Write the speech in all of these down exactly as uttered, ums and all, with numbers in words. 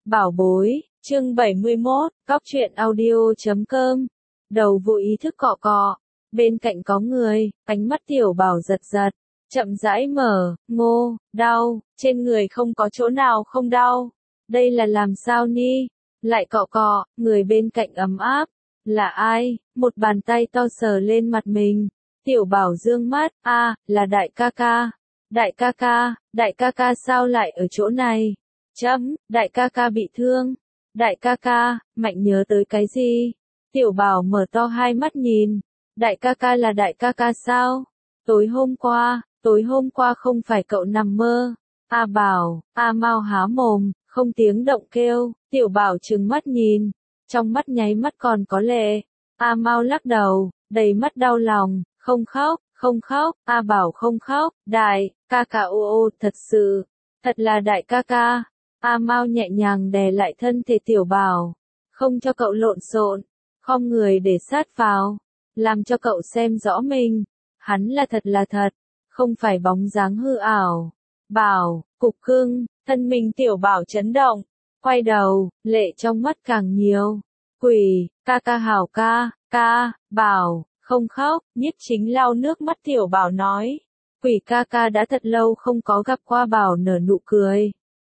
Bảo bối, chương bảy mươi mốt, góc truyện audio chấm com. Đầu vô ý thức cọ cọ, bên cạnh có người, ánh mắt tiểu bảo giật giật, chậm rãi mở, ngô, đau, trên người không có chỗ nào không đau. Đây là làm sao ni? Lại cọ cọ, người bên cạnh ấm áp. Là ai? Một bàn tay to sờ lên mặt mình. Tiểu bảo dương mắt, a, là đại ca ca. Đại ca ca, đại ca ca sao lại ở chỗ này? Chấm, đại ca ca bị thương. Đại ca ca, Mạnh nhớ tới cái gì? Tiểu bảo mở to hai mắt nhìn. Đại ca ca là đại ca ca sao? Tối hôm qua, tối hôm qua không phải cậu nằm mơ. A bảo, A mau há mồm, không tiếng động kêu. Tiểu bảo trừng mắt nhìn. Trong mắt nháy mắt còn có lệ. A mau lắc đầu, đầy mắt đau lòng, không khóc, không khóc. A bảo không khóc, đại, ca ca ô ô, thật sự, thật là đại ca ca. A mau nhẹ nhàng đè lại thân thể tiểu bảo, không cho cậu lộn xộn, khom người để sát vào, làm cho cậu xem rõ mình. Hắn là thật là thật, không phải bóng dáng hư ảo. Bảo, cục cưng, thân mình tiểu bảo chấn động, quay đầu, lệ trong mắt càng nhiều. Quỷ, ca ca hảo ca, ca, bảo, không khóc. Nhiếp Chính lau nước mắt tiểu bảo nói. Quỷ ca ca đã thật lâu không có gặp qua bảo nở nụ cười.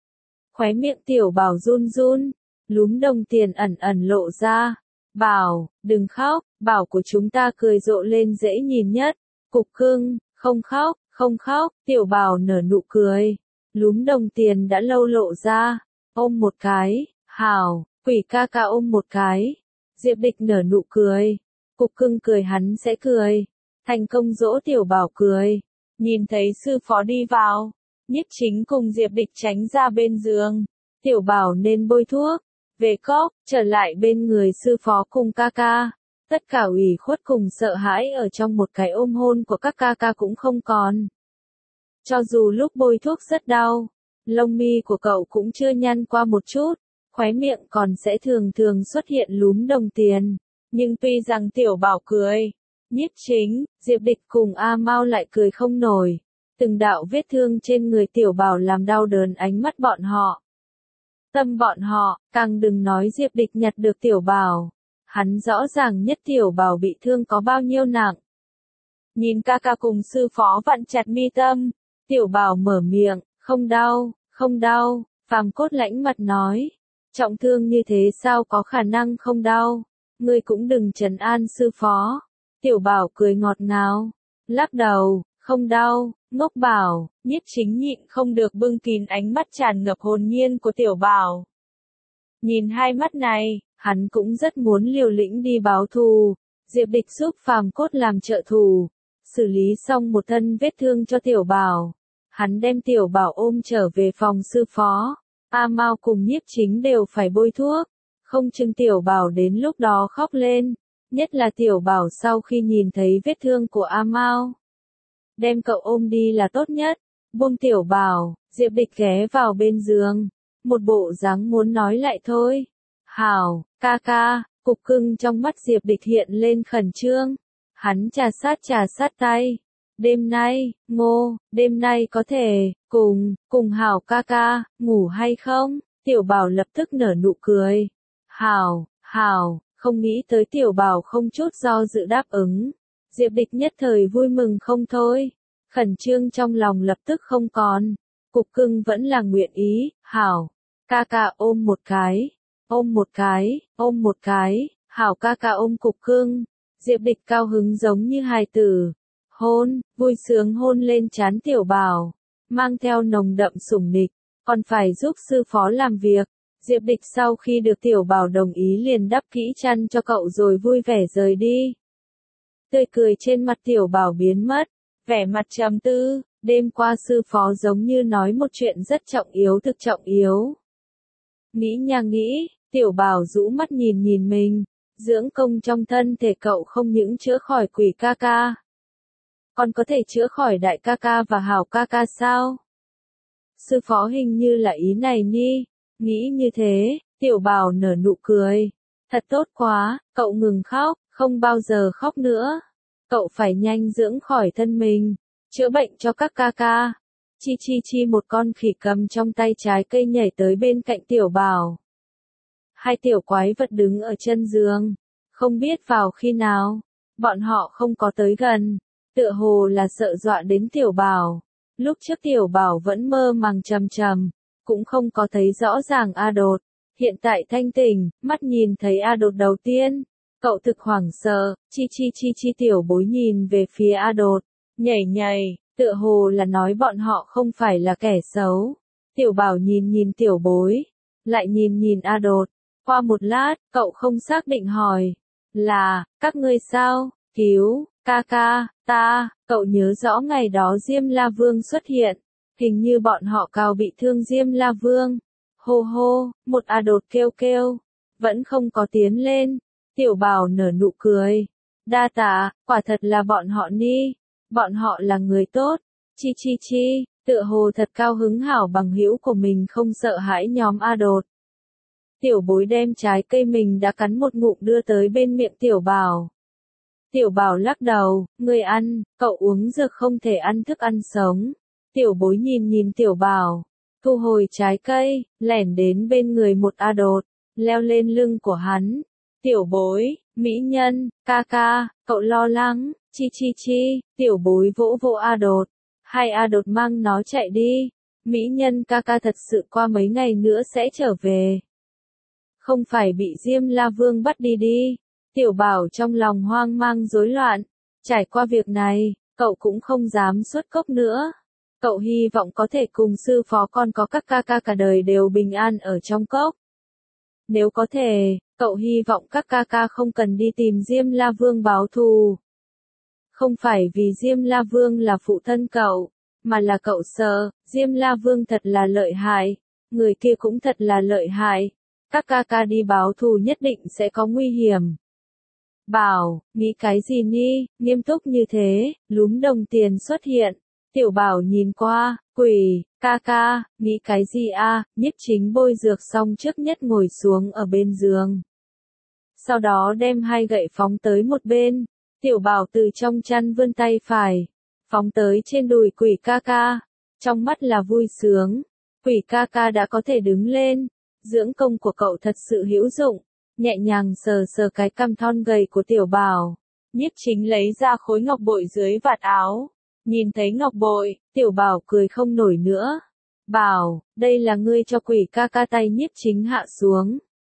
Khóe miệng tiểu bảo run run, lúm đồng tiền ẩn ẩn lộ ra. Bảo, đừng khóc, bảo của chúng ta cười rộ lên dễ nhìn nhất. Cục cưng, không khóc, không khóc. Tiểu bảo nở nụ cười, lúm đồng tiền đã lâu lộ ra. Ôm một cái, hảo. Quỷ ca ca ôm một cái. Diệp Địch nở nụ cười. Cục cưng cười hắn sẽ cười. Thành công dỗ tiểu bảo cười. Nhìn thấy sư phó đi vào, Nhiếp Chính cùng Diệp Địch tránh ra bên giường. Tiểu bảo nên bôi thuốc, về cốc, trở lại bên người sư phó cùng ca ca. Tất cả ủy khuất cùng sợ hãi ở trong một cái ôm hôn của các ca ca cũng không còn. Cho dù lúc bôi thuốc rất đau, lông mi của cậu cũng chưa nhăn qua một chút, khóe miệng còn sẽ thường thường xuất hiện lúm đồng tiền. Nhưng tuy rằng tiểu bảo cười, Nhiếp Chính, Diệp Địch cùng A Mau lại cười không nổi. Từng đạo vết thương trên người tiểu bảo làm đau đớn ánh mắt bọn họ. Tâm bọn họ, càng đừng nói Diệp Địch nhặt được tiểu bảo. Hắn rõ ràng nhất tiểu bảo bị thương có bao nhiêu nặng. Nhìn ca ca cùng sư phó vặn chặt mi tâm, tiểu bảo mở miệng, không đau, không đau. Phàm Cốt lãnh mặt nói, trọng thương như thế sao có khả năng không đau, ngươi cũng đừng trấn an sư phó. Tiểu bảo cười ngọt ngào, lắc đầu, không đau. Ngốc bảo, Nhiếp Chính nhịn không được bưng kín ánh mắt tràn ngập hồn nhiên của tiểu bảo. Nhìn hai mắt này, hắn cũng rất muốn liều lĩnh đi báo thù. Diệp Địch giúp Phàm Cốt làm trợ thủ, xử lý xong một thân vết thương cho tiểu bảo. Hắn đem tiểu bảo ôm trở về phòng sư phó. A Mau cùng Nhiếp Chính đều phải bôi thuốc, không chừng tiểu bảo đến lúc đó khóc lên. Nhất là tiểu bảo sau khi nhìn thấy vết thương của A Mau. Đem cậu ôm đi là tốt nhất. Buông tiểu bảo, Diệp Địch ghé vào bên giường. Một bộ dáng muốn nói lại thôi. Hảo, ca ca. Cục cưng trong mắt Diệp Địch hiện lên khẩn trương. Hắn trà sát trà sát tay. Đêm nay, ngô, đêm nay có thể, cùng, cùng hảo ca ca, ngủ hay không? Tiểu bảo lập tức nở nụ cười. Hảo, hảo, không nghĩ tới tiểu bảo không chút do dự đáp ứng. Diệp Địch nhất thời vui mừng không thôi. Khẩn trương trong lòng lập tức không còn. Cục cưng vẫn là nguyện ý, hảo. Ca ca ôm một cái, ôm một cái, ôm một cái, hảo ca ca ôm cục cưng. Diệp Địch cao hứng giống như hài tử. Hôn, vui sướng hôn lên trán tiểu bảo, mang theo nồng đậm sủng nịch, còn phải giúp sư phó làm việc. Diệp Địch sau khi được tiểu bảo đồng ý liền đắp kỹ chăn cho cậu rồi vui vẻ rời đi. Tươi cười trên mặt tiểu bảo biến mất, vẻ mặt trầm tư. Đêm qua sư phó giống như nói một chuyện rất trọng yếu thực trọng yếu. Nghĩ nha nghĩ, tiểu bảo rũ mắt nhìn nhìn mình, dưỡng công trong thân thể cậu không những chữa khỏi quỷ ca ca, còn có thể chữa khỏi đại ca ca và hảo ca ca sao? Sư phó hình như là ý này ni. Nghĩ như thế, tiểu bảo nở nụ cười. Thật tốt quá, cậu ngừng khóc, không bao giờ khóc nữa. Cậu phải nhanh dưỡng khỏi thân mình, chữa bệnh cho các ca ca. Chi chi chi một con khỉ cầm trong tay trái cây nhảy tới bên cạnh tiểu bảo. Hai tiểu quái vật đứng ở chân giường. Không biết vào khi nào, bọn họ không có tới gần. Tựa hồ là sợ dọa đến tiểu bảo. Lúc trước tiểu bảo vẫn mơ màng trầm trầm. Cũng không có thấy rõ ràng A Đột. Hiện tại thanh tỉnh, mắt nhìn thấy A Đột đầu tiên. Cậu thực hoảng sợ, chi chi chi chi tiểu bối nhìn về phía A Đột. Nhảy nhảy, tựa hồ là nói bọn họ không phải là kẻ xấu. Tiểu bảo nhìn nhìn tiểu bối. Lại nhìn nhìn A Đột. Qua một lát, cậu không xác định hỏi. Là, các ngươi sao? Cứu, ca ca, ta, cậu nhớ rõ ngày đó Diêm La Vương xuất hiện. Hình như bọn họ cao bị thương Diêm La Vương. Hô hô, một A Đột kêu kêu. Vẫn không có tiến lên. Tiểu bảo nở nụ cười. Đa tạ, quả thật là bọn họ ni. Bọn họ là người tốt. Chi chi chi, tựa hồ thật cao hứng hảo bằng hữu của mình không sợ hãi nhóm A Đột. Tiểu bối đem trái cây mình đã cắn một ngụm đưa tới bên miệng tiểu bảo. Tiểu bảo lắc đầu, người ăn, cậu uống dược không thể ăn thức ăn sống. Tiểu bối nhìn nhìn tiểu bảo, thu hồi trái cây, lẻn đến bên người một A Đột, leo lên lưng của hắn. Tiểu bối, mỹ nhân, ca ca, cậu lo lắng, chi chi chi, tiểu bối vỗ vỗ A Đột. Hai A Đột mang nó chạy đi. Mỹ nhân ca ca thật sự qua mấy ngày nữa sẽ trở về. Không phải bị Diêm La Vương bắt đi đi. Tiểu bảo trong lòng hoang mang rối loạn. Trải qua việc này, cậu cũng không dám xuất cốc nữa. Cậu hy vọng có thể cùng sư phó con có các ca ca cả đời đều bình an ở trong cốc. Nếu có thể, cậu hy vọng các ca ca không cần đi tìm Diêm La Vương báo thù. Không phải vì Diêm La Vương là phụ thân cậu, mà là cậu sợ, Diêm La Vương thật là lợi hại, người kia cũng thật là lợi hại. Các ca ca đi báo thù nhất định sẽ có nguy hiểm. Bảo, nghĩ cái gì ni, nghiêm túc như thế, lúm đồng tiền xuất hiện. Tiểu bảo nhìn qua, quỷ, ca ca, nghĩ cái gì a? Nhiếp Chính bôi dược xong trước nhất ngồi xuống ở bên giường. Sau đó đem hai gậy phóng tới một bên. Tiểu bảo từ trong chăn vươn tay phải, phóng tới trên đùi quỷ ca ca. Trong mắt là vui sướng. Quỷ ca ca đã có thể đứng lên. Dưỡng công của cậu thật sự hữu dụng. Nhẹ nhàng sờ sờ cái cằm thon gầy của tiểu bảo. Nhiếp Chính lấy ra khối ngọc bội dưới vạt áo. Nhìn thấy ngọc bội, tiểu bảo cười không nổi nữa. Bảo, đây là ngươi cho quỷ ca ca. Tay Nhiếp Chính hạ xuống.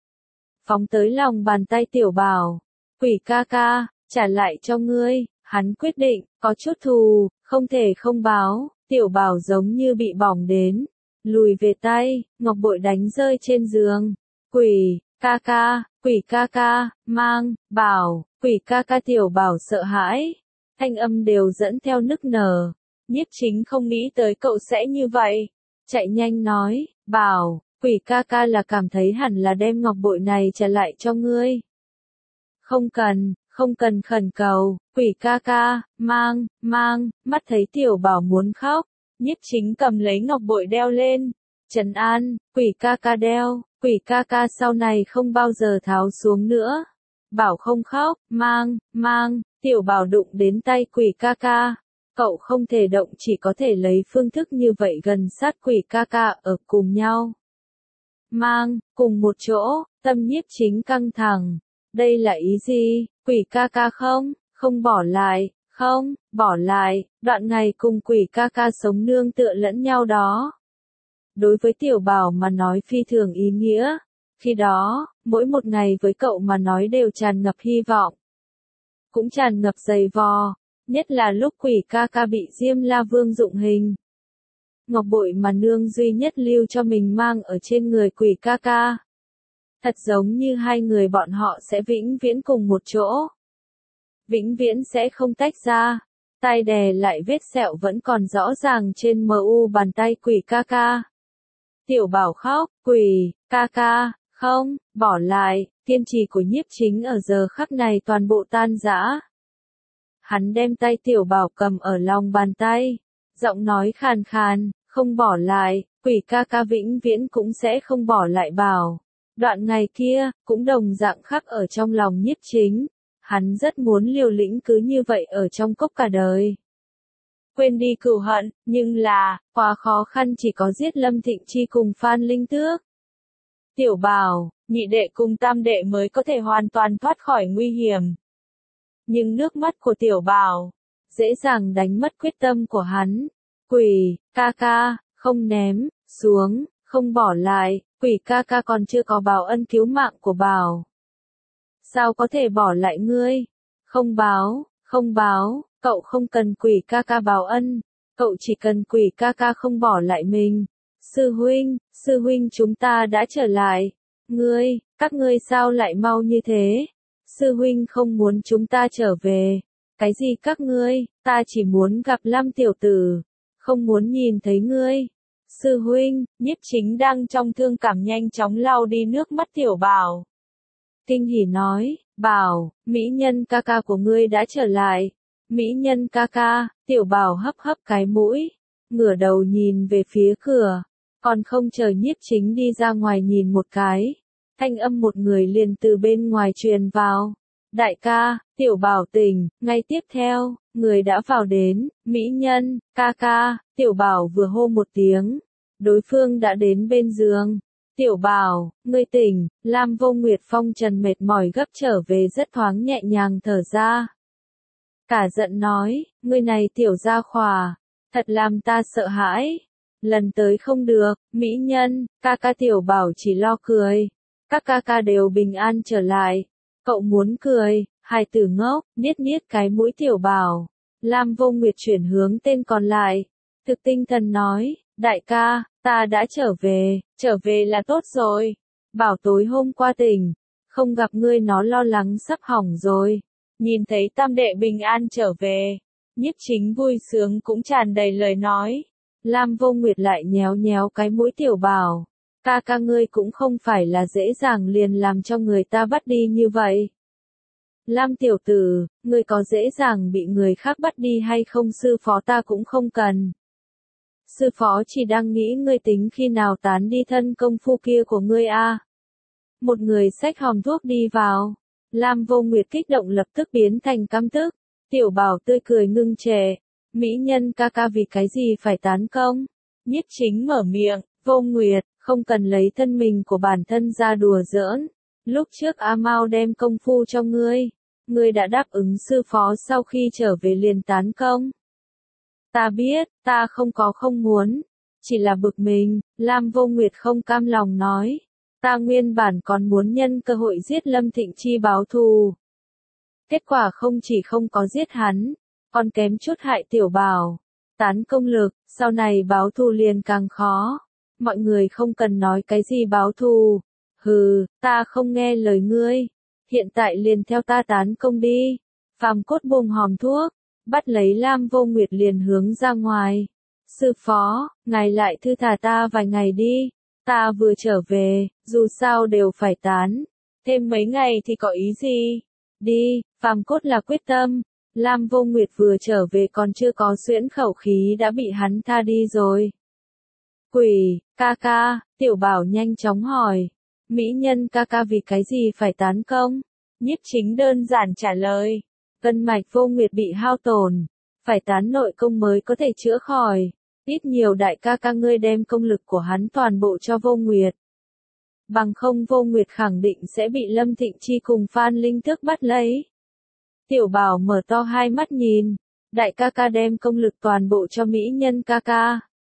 Phóng tới lòng bàn tay tiểu bảo. Quỷ ca ca, trả lại cho ngươi. Hắn quyết định, có chút thù, không thể không báo. Tiểu bảo giống như bị bỏng đến. Lùi về tay, ngọc bội đánh rơi trên giường. Quỷ, ca ca, quỷ ca ca, mang, bảo, quỷ ca ca. Tiểu bảo sợ hãi. Thanh âm đều dẫn theo nức nở. Nhiếp Chính không nghĩ tới cậu sẽ như vậy. Chạy nhanh nói, bảo, quỷ ca ca là cảm thấy hẳn là đem ngọc bội này trả lại cho ngươi. Không cần, không cần khẩn cầu, quỷ ca ca, mang, mang, mắt thấy tiểu bảo muốn khóc. Nhiếp Chính cầm lấy ngọc bội đeo lên. Trấn an, quỷ ca ca đeo, quỷ ca ca sau này không bao giờ tháo xuống nữa. Bảo không khóc, mang, mang, tiểu bảo đụng đến tay quỷ ca ca. Cậu không thể động, chỉ có thể lấy phương thức như vậy gần sát quỷ ca ca ở cùng nhau. Mang, cùng một chỗ, tâm Nhiếp Chính căng thẳng. Đây là ý gì, quỷ ca ca không, không bỏ lại, không, bỏ lại, đoạn ngày cùng quỷ ca ca sống nương tựa lẫn nhau đó. Đối với tiểu bảo mà nói phi thường ý nghĩa. Khi đó, mỗi một ngày với cậu mà nói đều tràn ngập hy vọng. Cũng tràn ngập dày vò, nhất là lúc quỷ ca ca bị Diêm La Vương dụng hình. Ngọc bội mà nương duy nhất lưu cho mình mang ở trên người quỷ ca ca. Thật giống như hai người bọn họ sẽ vĩnh viễn cùng một chỗ. Vĩnh viễn sẽ không tách ra. Tay đè lại vết sẹo vẫn còn rõ ràng trên mờ u bàn tay quỷ ca ca. Tiểu bảo khóc, quỷ, ca ca, không, bỏ lại, kiên trì của Nhiếp Chính ở giờ khắc này toàn bộ tan rã. Hắn đem tay tiểu bảo cầm ở lòng bàn tay, giọng nói khàn khàn, không bỏ lại, quỷ ca ca vĩnh viễn cũng sẽ không bỏ lại bảo. Đoạn ngày kia, cũng đồng dạng khắc ở trong lòng Nhiếp Chính. Hắn rất muốn liều lĩnh cứ như vậy ở trong cốc cả đời. quên đi cừu hận, nhưng là, quá khó khăn chỉ có giết Lâm Thịnh Chi cùng Phan Linh Tước. Tiểu Bảo, nhị đệ cùng tam đệ mới có thể hoàn toàn thoát khỏi nguy hiểm. Nhưng nước mắt của Tiểu Bảo, dễ dàng đánh mất quyết tâm của hắn. Quỷ, ca ca, không ném, xuống, không bỏ lại, quỷ ca ca còn chưa có báo ân cứu mạng của Bảo. Sao có thể bỏ lại ngươi? Không báo, không báo, cậu không cần quỷ ca ca báo ân, cậu chỉ cần quỷ ca ca không bỏ lại mình. Sư huynh, sư huynh chúng ta đã trở lại. Ngươi, các ngươi sao lại mau như thế? Sư huynh không muốn chúng ta trở về. Cái gì các ngươi, ta chỉ muốn gặp Lam tiểu tử, không muốn nhìn thấy ngươi. Sư huynh, Nhiếp Chính đang trong thương cảm nhanh chóng lau đi nước mắt Tiểu Bảo. Kinh hỉ nói, Bảo, mỹ nhân ca ca của ngươi đã trở lại. Mỹ nhân ca ca, Tiểu Bảo hấp hấp cái mũi, ngửa đầu nhìn về phía cửa, còn không chờ Nhiếp Chính đi ra ngoài nhìn một cái. Thanh âm một người liền từ bên ngoài truyền vào. Đại ca, Tiểu Bảo tỉnh, ngay tiếp theo, người đã vào đến, mỹ nhân, ca ca, Tiểu Bảo vừa hô một tiếng. Đối phương đã đến bên giường. Tiểu Bảo, ngươi tỉnh, Lam Vô Nguyệt phong trần mệt mỏi gấp trở về rất thoáng nhẹ nhàng thở ra. Cả giận nói, ngươi này tiểu gia khỏa, thật làm ta sợ hãi. Lần tới không được, mỹ nhân, ca ca Tiểu Bảo chỉ lo cười. Các ca ca đều bình an trở lại. Cậu muốn cười, hài tử ngốc, niết niết cái mũi Tiểu Bảo. Lam Vô Nguyệt chuyển hướng tên còn lại. Thực tinh thần nói, đại ca, ta đã trở về, trở về là tốt rồi. Bảo tối hôm qua tỉnh, không gặp ngươi nó lo lắng sắp hỏng rồi. Nhìn thấy tam đệ bình an trở về, Nhiếp Chính vui sướng cũng tràn đầy lời nói. Lam Vô Nguyệt lại nhéo nhéo cái mũi Tiểu Bảo. Ca ca ngươi cũng không phải là dễ dàng liền làm cho người ta bắt đi như vậy. Lam tiểu tử, ngươi có dễ dàng bị người khác bắt đi hay không sư phó ta cũng không cần. Sư phó chỉ đang nghĩ ngươi tính khi nào tán đi thân công phu kia của ngươi a. À. Một người xách hòm thuốc đi vào. Lam Vô Nguyệt kích động lập tức biến thành căm tức. Tiểu Bảo tươi cười ngưng trệ. Mỹ nhân ca ca vì cái gì phải tán công? Nhiếp Chính mở miệng, Vô Nguyệt, không cần lấy thân mình của bản thân ra đùa giỡn. Lúc trước A Mao đem công phu cho ngươi. Ngươi đã đáp ứng sư phó sau khi trở về liền tán công. Ta biết, ta không có không muốn. Chỉ là bực mình, Lam Vô Nguyệt không cam lòng nói. Ta nguyên bản còn muốn nhân cơ hội giết Lâm Thịnh Chi báo thù. Kết quả không chỉ không có giết hắn, còn kém chút hại Tiểu Bảo. Tán công lực, sau này báo thù liền càng khó. Mọi người không cần nói cái gì báo thù. Hừ, ta không nghe lời ngươi. Hiện tại liền theo ta tán công đi. Phàm Cốt buông hòm thuốc, bắt lấy Lam Vô Nguyệt liền hướng ra ngoài. Sư phó, ngài lại thư thả ta vài ngày đi. Ta vừa trở về, dù sao đều phải tán. Thêm mấy ngày thì có ý gì? Đi, Phàm Cốt là quyết tâm. Lam Vô Nguyệt vừa trở về còn chưa có xuyễn khẩu khí đã bị hắn tha đi rồi. Quỷ, ca ca, Tiểu Bảo nhanh chóng hỏi. Mỹ nhân ca ca vì cái gì phải tán công? Nhiếp Chính đơn giản trả lời. Gân mạch Vô Nguyệt bị hao tổn. Phải tán nội công mới có thể chữa khỏi. Ít nhiều đại ca ca ngươi đem công lực của hắn toàn bộ cho Vô Nguyệt. Bằng không Vô Nguyệt khẳng định sẽ bị Lâm Thịnh Chi cùng Phan Linh Tước bắt lấy. Tiểu Bảo mở to hai mắt nhìn. Đại ca ca đem công lực toàn bộ cho mỹ nhân ca ca.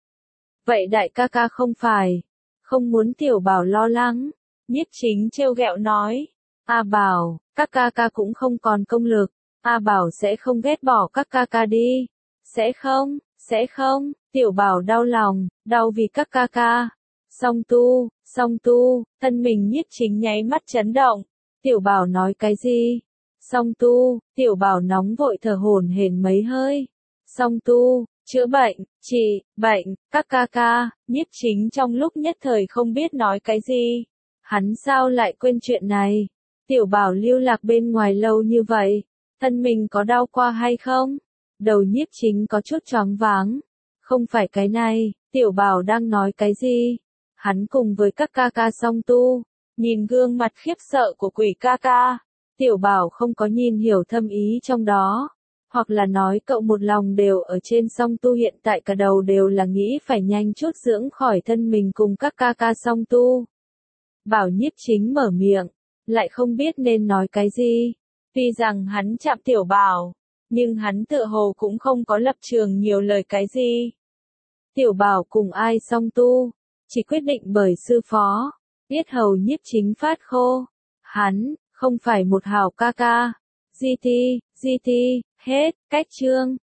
Vậy đại ca ca không phải. Không muốn Tiểu Bảo lo lắng. Nhiếp Chính trêu ghẹo nói. A Bảo, các ca ca cũng không còn công lực. A Bảo sẽ không ghét bỏ các ca ca đi. Sẽ không, sẽ không. Tiểu Bảo đau lòng, đau vì các ca ca. Song tu, song tu, thân mình Nhiếp Chính nháy mắt chấn động. Tiểu Bảo nói cái gì? Song tu, Tiểu Bảo nóng vội thở hổn hển mấy hơi. Song tu, chữa bệnh, trị, bệnh, các ca ca, Nhiếp Chính trong lúc nhất thời không biết nói cái gì. Hắn sao lại quên chuyện này? Tiểu Bảo lưu lạc bên ngoài lâu như vậy, thân mình có đau qua hay không? Đầu Nhiếp Chính có chút choáng váng. Không phải cái này, Tiểu Bảo đang nói cái gì? Hắn cùng với các ca ca song tu, nhìn gương mặt khiếp sợ của quỷ ca ca. Tiểu Bảo không có nhìn hiểu thâm ý trong đó. Hoặc là nói cậu một lòng đều ở trên song tu hiện tại cả đầu đều là nghĩ phải nhanh chút dưỡng khỏi thân mình cùng các ca ca song tu. Bảo Nhiếp Chính mở miệng, lại không biết nên nói cái gì. Tuy rằng hắn chạm Tiểu Bảo, nhưng hắn tựa hồ cũng không có lập trường nhiều lời cái gì. Tiểu Bảo cùng ai song tu, chỉ quyết định bởi sư phó. Yết hầu Nhiếp Chính phát khô. Hắn, không phải một hảo ca ca. gi ti, gi ti, hết, cách chương.